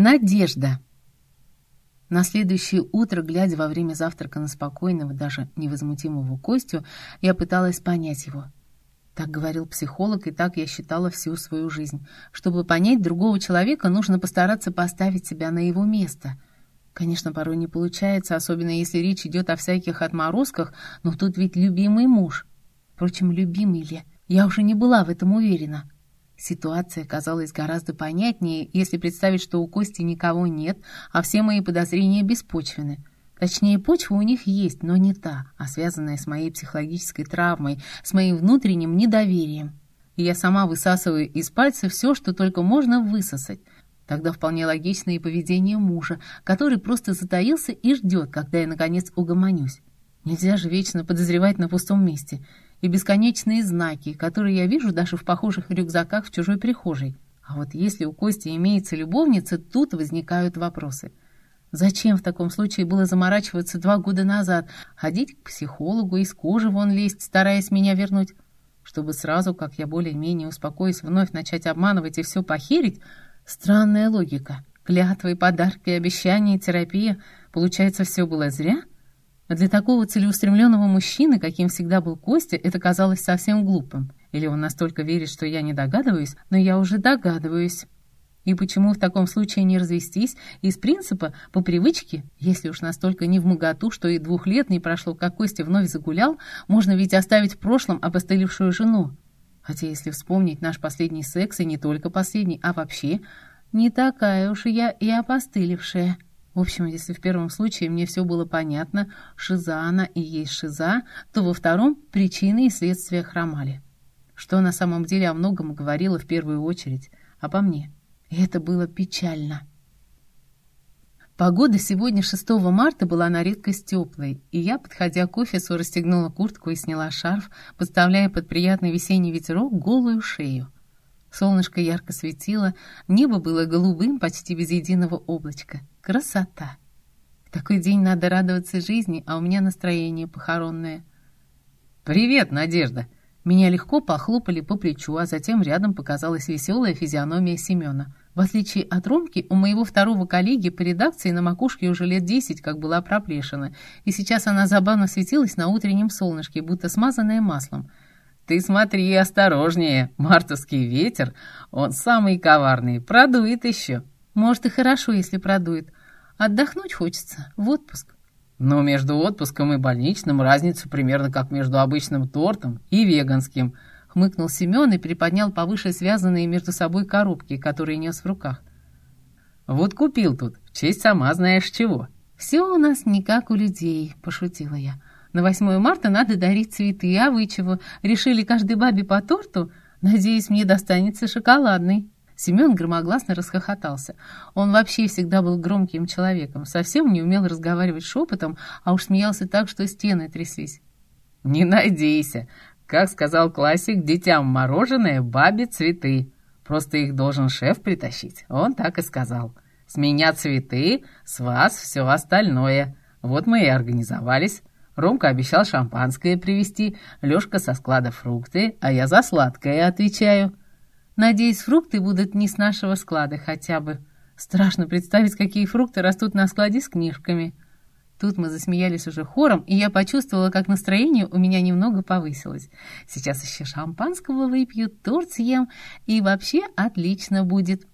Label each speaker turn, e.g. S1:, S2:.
S1: Надежда. На следующее утро, глядя во время завтрака на спокойного, даже невозмутимого Костю, я пыталась понять его. Так говорил психолог, и так я считала всю свою жизнь. Чтобы понять другого человека, нужно постараться поставить себя на его место. Конечно, порой не получается, особенно если речь идет о всяких отморозках, но тут ведь любимый муж. Впрочем, любимый ли? Я уже не была в этом уверена. Ситуация казалась гораздо понятнее, если представить, что у Кости никого нет, а все мои подозрения беспочвены. Точнее, почва у них есть, но не та, а связанная с моей психологической травмой, с моим внутренним недоверием. И я сама высасываю из пальца все, что только можно высосать. Тогда вполне логично и поведение мужа, который просто затаился и ждет, когда я, наконец, угомонюсь. Нельзя же вечно подозревать на пустом месте. И бесконечные знаки, которые я вижу даже в похожих рюкзаках в чужой прихожей. А вот если у Кости имеется любовница, тут возникают вопросы. Зачем в таком случае было заморачиваться 2 года назад, ходить к психологу, из кожи вон лезть, стараясь меня вернуть? Чтобы сразу, как я более-менее успокоюсь, вновь начать обманывать и все похерить? Странная логика. Клятвы, подарки, обещания, терапия. Получается, все было зря? А для такого целеустремленного мужчины, каким всегда был Костя, это казалось совсем глупым. Или он настолько верит, что я не догадываюсь, но я уже догадываюсь. И почему в таком случае не развестись? Из принципа, по привычке, если уж настолько невмоготу, что и 2 лет не прошло, как Костя вновь загулял, можно ведь оставить в прошлом опостылевшую жену. Хотя если вспомнить наш последний секс, и не только последний, а вообще, не такая уж я и опостылевшая. В общем, если в первом случае мне все было понятно, шиза она и есть шиза, то во втором причины и следствия хромали. Что на самом деле о многом говорило в первую очередь обо мне. И это было печально. Погода сегодня, 6 марта, была на редкость теплой, и я, подходя к офису, расстегнула куртку и сняла шарф, подставляя под приятный весенний ветерок голую шею. Солнышко ярко светило, небо было голубым, почти без единого облачка. Красота! В такой день надо радоваться жизни, а у меня настроение похоронное. «Привет, Надежда!» Меня легко похлопали по плечу, а затем рядом показалась веселая физиономия Семена. В отличие от Ромки, у моего второго коллеги по редакции на макушке уже лет 10 как была проплешина, и сейчас она забавно светилась на утреннем солнышке, будто смазанная маслом. «Ты смотри осторожнее, мартовский ветер, он самый коварный, продует еще». «Может, и хорошо, если продует. Отдохнуть хочется, в отпуск». «Но между отпуском и больничным разница примерно как между обычным тортом и веганским», — хмыкнул Семен и приподнял повыше связанные между собой коробки, которые нес в руках. «Вот купил тут, в честь сама знаешь чего». «Все у нас не как у людей», — пошутила я. «На 8 марта надо дарить цветы, а вы чего? Решили каждой бабе по торту? Надеюсь, мне достанется шоколадный». Семен громогласно расхохотался. Он вообще всегда был громким человеком, совсем не умел разговаривать шепотом, а уж смеялся так, что стены тряслись. «Не надейся. Как сказал классик, детям мороженое, бабе цветы. Просто их должен шеф притащить. Он так и сказал. С меня цветы, с вас все остальное. Вот мы и организовались. Ромка обещал шампанское привезти, Лёшка со склада фрукты, а я за сладкое отвечаю». «Надеюсь, фрукты будут не с нашего склада хотя бы. Страшно представить, какие фрукты растут на складе с книжками». Тут мы засмеялись уже хором, и я почувствовала, как настроение у меня немного повысилось. Сейчас еще шампанского выпью, торт съем, и вообще отлично будет.